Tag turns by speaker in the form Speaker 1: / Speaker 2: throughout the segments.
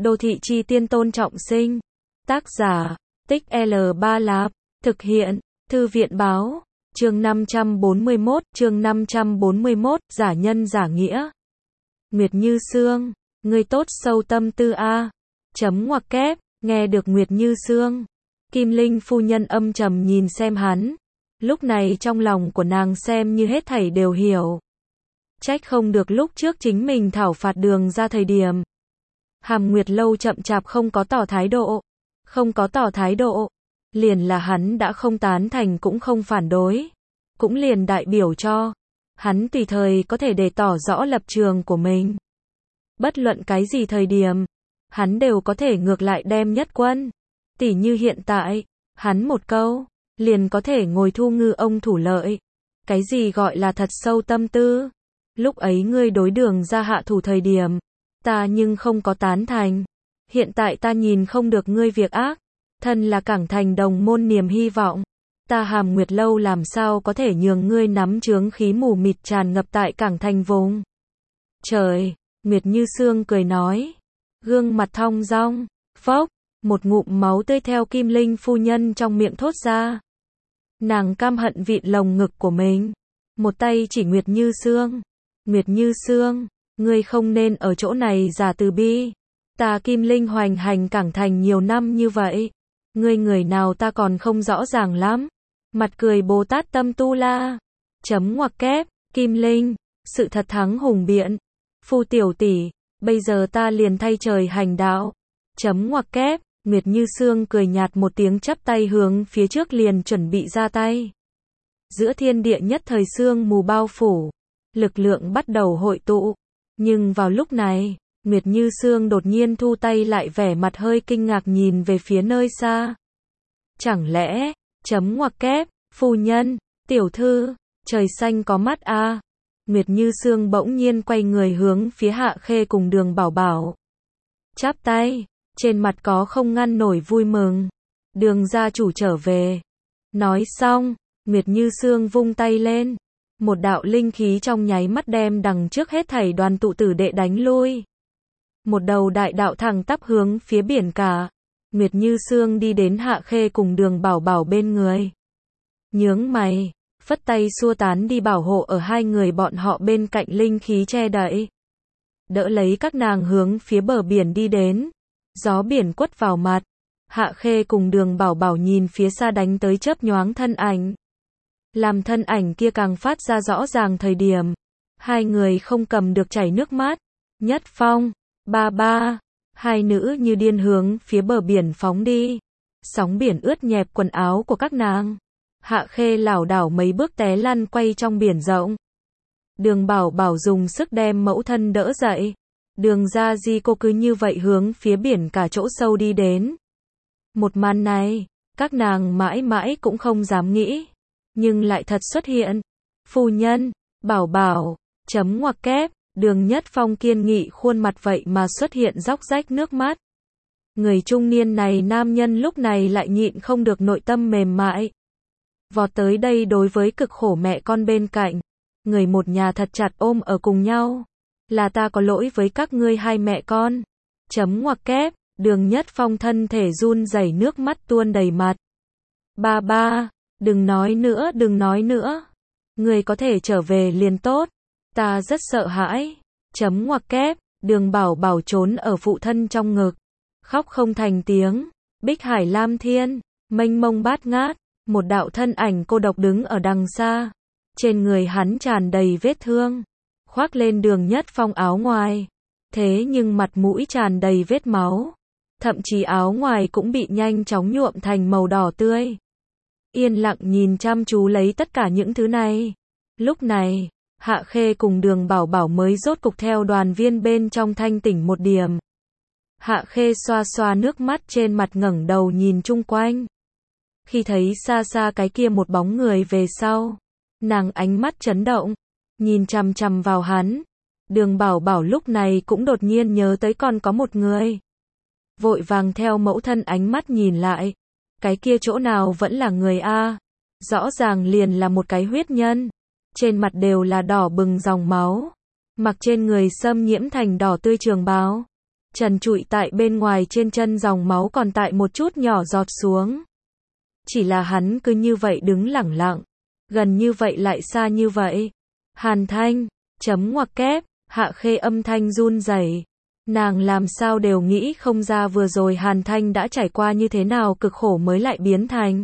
Speaker 1: Đô thị chi tiên Tôn Trọng Sinh. Tác giả, Tích L3 Lạp. Thực hiện, Thư viện Báo. Chương 541, giả nhân giả nghĩa. Nguyệt Như Sương, ngươi tốt sâu tâm tư a. Chấm ngoặc kép, nghe được Nguyệt Như Sương. Kim Linh phu nhân âm trầm nhìn xem hắn. Lúc này trong lòng của nàng xem như hết thảy đều hiểu. Trách không được lúc trước chính mình thảo phạt Đường ra thời điểm. Hàm Nguyệt Lâu chậm chạp không có tỏ thái độ. Không có tỏ thái độ. Liền là hắn đã không tán thành cũng không phản đối. Cũng liền đại biểu cho hắn tùy thời có thể để tỏ rõ lập trường của mình. Bất luận cái gì thời điểm, hắn đều có thể ngược lại đem nhất quân. Tỉ như hiện tại, hắn một câu, liền có thể ngồi thu ngư ông thủ lợi. Cái gì gọi là thật sâu tâm tư? Lúc ấy ngươi đối Đường ra hạ thủ thời điểm, ta nhưng không có tán thành. Hiện tại ta nhìn không được ngươi việc ác, thân là Cảng Thành đồng môn niềm hy vọng. Ta Hàm Nguyệt Lâu làm sao có thể nhường ngươi nắm chướng khí mù mịt tràn ngập tại Cảng Thành vùng. Trời, Nguyệt Như Sương cười nói, gương mặt thong dong, phốc, một ngụm máu tươi theo Kim Linh phu nhân trong miệng thốt ra. Nàng căm hận vịn lồng ngực của mình, một tay chỉ Nguyệt Như Sương. Nguyệt Như Sương, ngươi không nên ở chỗ này giả từ bi. Ta Kim Linh hoành hành Cảng Thành nhiều năm như vậy, ngươi người nào ta còn không rõ ràng lắm. Mặt cười Bồ Tát Tâm Tu La. Chấm ngoặc kép, Kim Linh, sự thật thắng hùng biện. Phu tiểu tỷ, bây giờ ta liền thay trời hành đạo. Chấm ngoặc kép, Nguyệt Như Sương cười nhạt một tiếng chắp tay hướng phía trước liền chuẩn bị ra tay. Giữa thiên địa nhất thời sương mù bao phủ, lực lượng bắt đầu hội tụ. Nhưng vào lúc này, Nguyệt Như Sương đột nhiên thu tay lại, vẻ mặt hơi kinh ngạc nhìn về phía nơi xa. Chẳng lẽ, chấm ngoặc kép, phu nhân, tiểu thư, trời xanh có mắt a. Nguyệt Như Sương bỗng nhiên quay người hướng phía Hạ Khê cùng Đường Bảo Bảo. Chắp tay, trên mặt có không ngăn nổi vui mừng. Đường gia chủ trở về. Nói xong, Nguyệt Như Sương vung tay lên. Một đạo linh khí trong nháy mắt đem đằng trước hết thảy đoàn tụ tử đệ đánh lui. Một đầu đại đạo thẳng tắp hướng phía biển cả. Nguyệt Như Sương đi đến Hạ Khê cùng Đường Bảo Bảo bên người. Nhướng mày, phất tay xua tán đi bảo hộ ở hai người bọn họ bên cạnh linh khí che đậy. Đỡ lấy các nàng hướng phía bờ biển đi đến. Gió biển quất vào mặt. Hạ Khê cùng Đường Bảo Bảo nhìn phía xa đánh tới chớp nhoáng thân ảnh. Làm thân ảnh kia càng phát ra rõ ràng thời điểm. Hai người không cầm được chảy nước mắt. Nhất Phong, ba ba. Hai nữ như điên hướng phía bờ biển phóng đi. Sóng biển ướt nhẹp quần áo của các nàng. Hạ Khê lảo đảo mấy bước té lăn quay trong biển rộng. Đường Bảo Bảo dùng sức đem mẫu thân đỡ dậy. Đường ra di cô cứ như vậy hướng phía biển cả chỗ sâu đi đến. Một màn này, các nàng mãi mãi cũng không dám nghĩ. Nhưng lại thật xuất hiện. Phu nhân, Bảo Bảo, chấm ngoặc kép, Đường Nhất Phong kiên nghị khuôn mặt vậy mà xuất hiện róc rách nước mắt. Người trung niên này nam nhân lúc này lại nhịn không được nội tâm mềm mại. Vọt tới đây đối với cực khổ mẹ con bên cạnh. Người một nhà thật chặt ôm ở cùng nhau. Là ta có lỗi với các ngươi hai mẹ con. Chấm ngoặc kép, Đường Nhất Phong thân thể run rẩy nước mắt tuôn đầy mặt. Ba ba, đừng nói nữa, đừng nói nữa. Người có thể trở về liền tốt. Ta rất sợ hãi. Chấm ngoặc kép, Đường Bảo Bảo trốn ở phụ thân trong ngực. Khóc không thành tiếng. Bích hải lam thiên, mênh mông bát ngát. Một đạo thân ảnh cô độc đứng ở đằng xa. Trên người hắn tràn đầy vết thương. Khoác lên Đường Nhất Phong áo ngoài. Thế nhưng mặt mũi tràn đầy vết máu. Thậm chí áo ngoài cũng bị nhanh chóng nhuộm thành màu đỏ tươi. Yên lặng nhìn chăm chú lấy tất cả những thứ này. Lúc này, Hạ Khê cùng Đường Bảo Bảo mới rốt cục theo đoàn viên bên trong thanh tỉnh một điểm. Hạ Khê xoa xoa nước mắt trên mặt, ngẩng đầu nhìn chung quanh. Khi thấy xa xa cái kia một bóng người về sau, nàng ánh mắt chấn động, nhìn chằm chằm vào hắn. Đường Bảo Bảo lúc này cũng đột nhiên nhớ tới còn có một người. Vội vàng theo mẫu thân ánh mắt nhìn lại. Cái kia chỗ nào vẫn là người a? Rõ ràng liền là một cái huyết nhân. Trên mặt đều là đỏ bừng dòng máu. Mặc trên người xâm nhiễm thành đỏ tươi trường bào. trần trụi tại bên ngoài trên chân, dòng máu còn tại một chút nhỏ giọt xuống. Chỉ là hắn cứ như vậy đứng lẳng lặng, gần như vậy lại xa như vậy. Hàn Thanh, chấm ngoặc kép, Hạ Khê âm thanh run rẩy. Nàng làm sao đều nghĩ không ra vừa rồi Hàn Thanh đã trải qua như thế nào cực khổ mới lại biến thành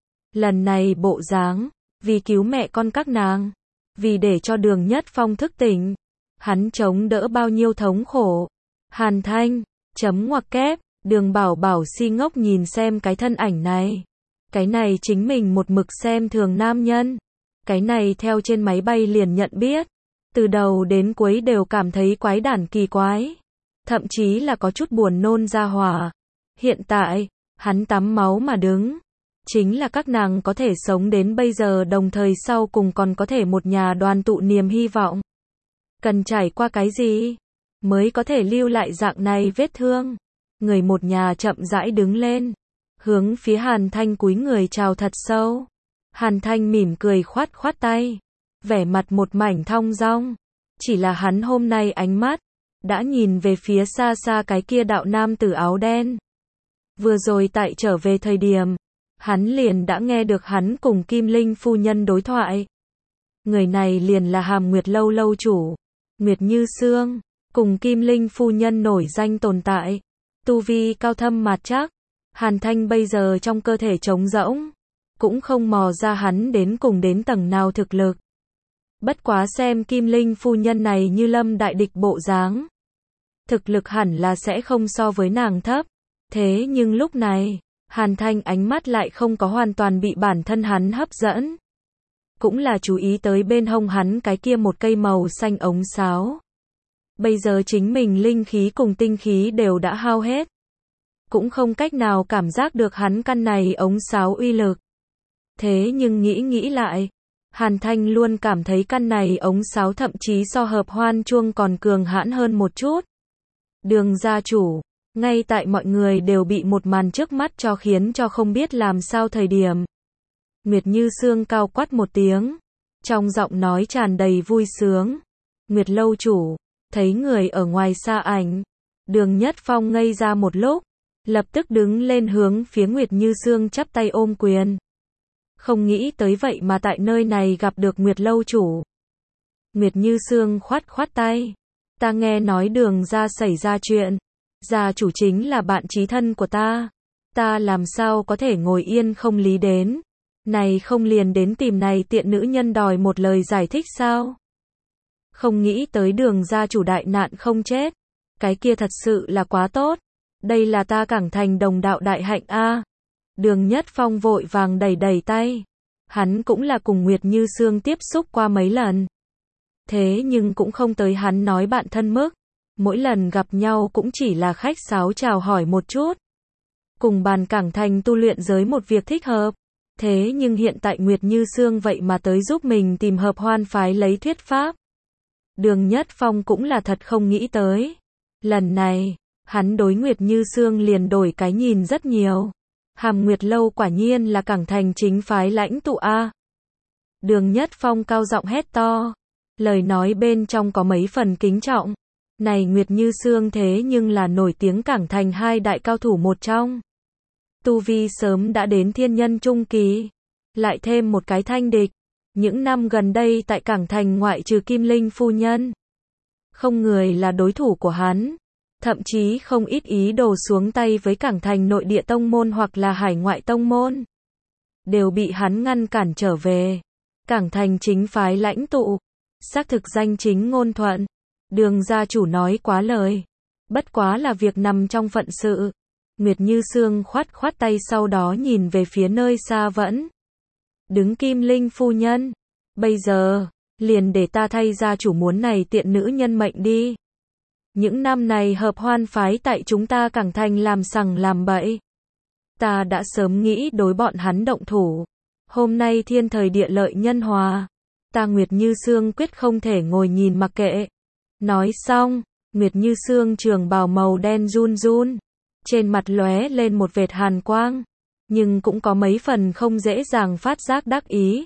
Speaker 1: lần này bộ dáng, vì cứu mẹ con các nàng, vì để cho Đường Nhất Phong thức tỉnh, hắn chống đỡ bao nhiêu thống khổ. Hàn Thanh, chấm ngoặc kép, Đường Bảo Bảo si ngốc nhìn xem cái thân ảnh này. Cái này chính mình một mực xem thường nam nhân. Cái này theo trên máy bay liền nhận biết. Từ đầu đến cuối đều cảm thấy quái đản kỳ quái. Thậm chí là có chút buồn nôn ra hỏa. Hiện tại, hắn tắm máu mà đứng. Chính là các nàng có thể sống đến bây giờ, đồng thời sau cùng còn có thể một nhà đoàn tụ niềm hy vọng. Cần trải qua cái gì mới có thể lưu lại dạng này vết thương? Người một nhà chậm rãi đứng lên, hướng phía Hàn Thanh cúi người chào thật sâu. Hàn Thanh mỉm cười khoát khoát tay, vẻ mặt một mảnh thong dong. Chỉ là hắn hôm nay ánh mắt đã nhìn về phía xa xa cái kia đạo nam tử áo đen. Vừa rồi tại trở về thời điểm, hắn liền đã nghe được hắn cùng Kim Linh phu nhân đối thoại. Người này liền là Hàm Nguyệt lâu lâu chủ, Nguyệt Như Sương, cùng Kim Linh phu nhân nổi danh tồn tại, tu vi cao thâm mạt chắc. Hàn Thanh bây giờ trong cơ thể trống rỗng, cũng không mò ra hắn đến cùng đến tầng nào thực lực. Bất quá xem Kim Linh phu nhân này như lâm đại địch bộ dáng, thực lực hẳn là sẽ không so với nàng thấp. Thế nhưng lúc này, Hàn Thanh ánh mắt lại không có hoàn toàn bị bản thân hắn hấp dẫn. Cũng là chú ý tới bên hông hắn cái kia một cây màu xanh ống sáo. Bây giờ chính mình linh khí cùng tinh khí đều đã hao hết, cũng không cách nào cảm giác được hắn căn này ống sáo uy lực. Thế nhưng nghĩ lại, Hàn Thanh luôn cảm thấy căn này ống sáo thậm chí so hợp hoan chuông còn cường hãn hơn một chút. Đường gia chủ, ngay tại mọi người đều bị một màn trước mắt cho khiến cho không biết làm sao thời điểm, Nguyệt Như Sương cao quát một tiếng, trong giọng nói tràn đầy vui sướng. Nguyệt lâu chủ, thấy người ở ngoài xa ảnh, Đường Nhất Phong ngây ra một lúc, lập tức đứng lên hướng phía Nguyệt Như Sương chắp tay ôm quyền. Không nghĩ tới vậy mà tại nơi này gặp được Nguyệt lâu chủ. Nguyệt Như Sương khoát khoát tay, ta nghe nói Đường gia xảy ra chuyện, gia chủ chính là bạn chí thân của ta làm sao có thể ngồi yên không lý đến, này không liền đến tìm này tiện nữ nhân đòi một lời giải thích sao? Không nghĩ tới Đường gia chủ đại nạn không chết, cái kia thật sự là quá tốt, đây là ta Cảng Thành đồng đạo đại hạnh a. Đường Nhất Phong vội vàng đẩy tay, hắn cũng là cùng Nguyệt Như Sương tiếp xúc qua mấy lần, thế nhưng cũng không tới hắn nói bạn thân mức, mỗi lần gặp nhau cũng chỉ là khách sáo chào hỏi một chút, cùng bàn Cảng Thành tu luyện giới một việc thích hợp. Thế nhưng hiện tại Nguyệt Như Sương vậy mà tới giúp mình tìm hợp hoan phái lấy thuyết pháp. Đường Nhất Phong cũng là thật không nghĩ tới. Lần này, hắn đối Nguyệt Như Sương liền đổi cái nhìn rất nhiều. Hàm Nguyệt lâu quả nhiên là Cảng Thành chính phái lãnh tụ a. Đường Nhất Phong cao giọng hét to, lời nói bên trong có mấy phần kính trọng. Này Nguyệt Như Sương thế nhưng là nổi tiếng Cảng Thành hai đại cao thủ một trong. Tu vi sớm đã đến thiên nhân trung kỳ, lại thêm một cái thanh địch. Những năm gần đây tại Cảng Thành ngoại trừ Kim Linh phu nhân, không người là đối thủ của hắn. Thậm chí không ít ý đồ xuống tay với Cảng Thành nội địa tông môn hoặc là hải ngoại tông môn, đều bị hắn ngăn cản trở về. Cảng Thành chính phái lãnh tụ, xác thực danh chính ngôn thuận. Đường gia chủ nói quá lời, bất quá là việc nằm trong phận sự. Nguyệt Như Sương khoát khoát tay, sau đó nhìn về phía nơi xa vẫn đứng Kim Linh phu nhân. Bây giờ, liền để ta thay gia chủ muốn này tiện nữ nhân mệnh đi. Những năm này hợp hoan phái tại chúng ta Cảng Thành làm sằng làm bậy, ta đã sớm nghĩ đối bọn hắn động thủ. Hôm nay thiên thời địa lợi nhân hòa, ta Nguyệt Như Sương quyết không thể ngồi nhìn mặc kệ. Nói xong, Nguyệt Như Sương trường bào màu đen run run, trên mặt lóe lên một vệt hàn quang, nhưng cũng có mấy phần không dễ dàng phát giác đắc ý.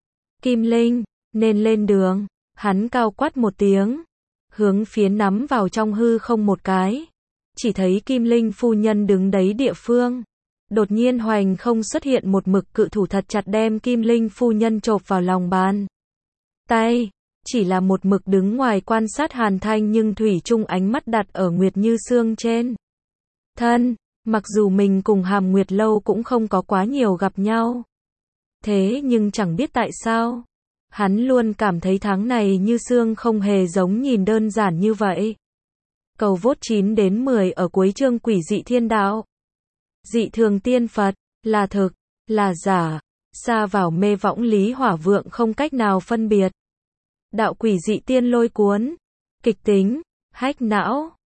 Speaker 1: Kim Linh, nên lên đường, hắn cao quát một tiếng, hướng phía nắm vào trong hư không một cái. chỉ thấy Kim Linh phu nhân đứng đấy địa phương. Đột nhiên hoành không xuất hiện một mực cự thủ thật chặt đem Kim Linh phu nhân chộp vào lòng bàn tay. Chỉ là một mực đứng ngoài quan sát Hàn Thanh nhưng thủy chung ánh mắt đặt ở Nguyệt Như Sương trên thân. Mặc dù mình cùng Hàm Nguyệt Lâu cũng không có quá nhiều gặp nhau. Thế nhưng chẳng biết tại sao. Hắn luôn cảm thấy tháng này Như Sương không hề giống nhìn đơn giản như vậy. Cầu vốt 9 đến 10 ở cuối chương Quỷ dị thiên đạo. Dị thường tiên Phật, là thực, là giả, xa vào mê võng lý hỏa vượng không cách nào phân biệt. Đạo quỷ dị tiên lôi cuốn, kịch tính, hách não.